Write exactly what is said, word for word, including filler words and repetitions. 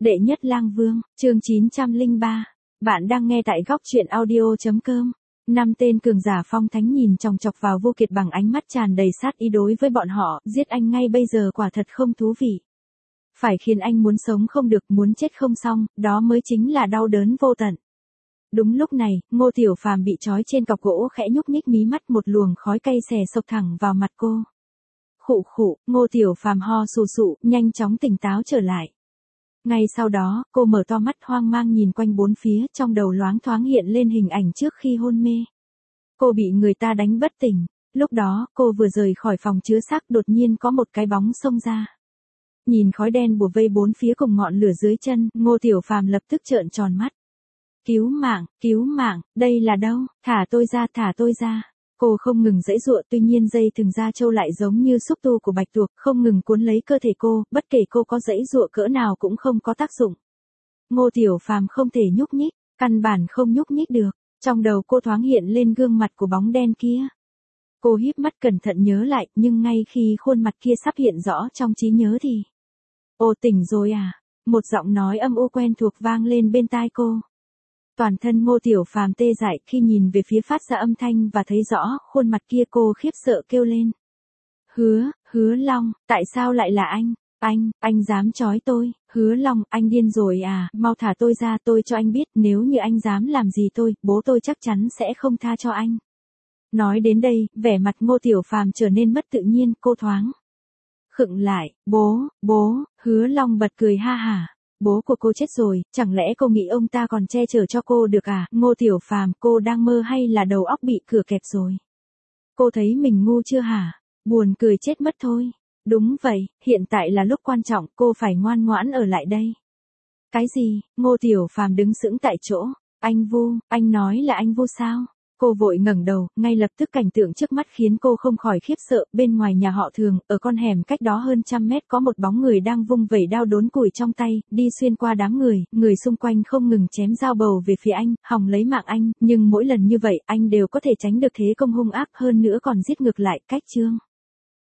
Đệ nhất lang vương, chương chín trăm lẻ ba. Bạn đang nghe tại góc truyện audio.com. Năm tên cường giả phong thánh nhìn chòng chọc vào Vô Kiệt bằng ánh mắt tràn đầy sát ý đối với bọn họ, giết anh ngay bây giờ quả thật không thú vị. Phải khiến anh muốn sống không được, muốn chết không xong, đó mới chính là đau đớn vô tận. Đúng lúc này, Ngô Tiểu Phàm bị trói trên cọc gỗ khẽ nhúc nhích mí mắt, một luồng khói cay xè xộc thẳng vào mặt cô. Khụ khụ, Ngô Tiểu Phàm ho sù sụ, nhanh chóng tỉnh táo trở lại. Ngay sau đó, cô mở to mắt hoang mang nhìn quanh bốn phía, trong đầu loáng thoáng hiện lên hình ảnh trước khi hôn mê. Cô bị người ta đánh bất tỉnh, lúc đó, cô vừa rời khỏi phòng chứa xác, đột nhiên có một cái bóng xông ra. Nhìn khói đen bủa vây bốn phía cùng ngọn lửa dưới chân, Ngô Tiểu Phàm lập tức trợn tròn mắt. Cứu mạng, cứu mạng, đây là đâu, thả tôi ra, thả tôi ra. Cô không ngừng giãy giụa, tuy nhiên dây thừng da trâu lại giống như xúc tu của bạch tuộc, không ngừng cuốn lấy cơ thể cô, bất kể cô có giãy giụa cỡ nào cũng không có tác dụng. Ngô Tiểu Phàm không thể nhúc nhích, căn bản không nhúc nhích được, trong đầu cô thoáng hiện lên gương mặt của bóng đen kia. Cô híp mắt cẩn thận nhớ lại, nhưng ngay khi khuôn mặt kia sắp hiện rõ trong trí nhớ thì... Ô, tỉnh rồi à? Một giọng nói âm u quen thuộc vang lên bên tai cô. Toàn thân Ngô Tiểu Phàm tê dại khi nhìn về phía phát ra âm thanh và thấy rõ khuôn mặt kia, cô khiếp sợ kêu lên. Hứa, Hứa Long, tại sao lại là anh? Anh, anh dám trói tôi, Hứa Long, anh điên rồi à, mau thả tôi ra, tôi cho anh biết, nếu như anh dám làm gì tôi, bố tôi chắc chắn sẽ không tha cho anh. Nói đến đây, vẻ mặt Ngô Tiểu Phàm trở nên mất tự nhiên, cô thoáng khựng lại, bố, bố, Hứa Long bật cười ha hả. Bố của cô chết rồi, chẳng lẽ cô nghĩ ông ta còn che chở cho cô được à? Ngô Tiểu Phàm, cô đang mơ hay là đầu óc bị cửa kẹp rồi? Cô thấy mình ngu chưa hả? Buồn cười chết mất thôi. Đúng vậy, hiện tại là lúc quan trọng, cô phải ngoan ngoãn ở lại đây. Cái gì? Ngô Tiểu Phàm đứng sững tại chỗ. Anh Vu, anh nói là anh Vu sao? Cô vội ngẩng đầu, ngay lập tức cảnh tượng trước mắt khiến cô không khỏi khiếp sợ. Bên ngoài nhà họ Thường, ở con hẻm cách đó hơn trăm mét có một bóng người đang vung vẩy đao đốn củi trong tay, đi xuyên qua đám người, người xung quanh không ngừng chém dao bầu về phía anh, hòng lấy mạng anh, nhưng mỗi lần như vậy anh đều có thể tránh được thế công hung ác, hơn nữa còn giết ngược lại. Cách chương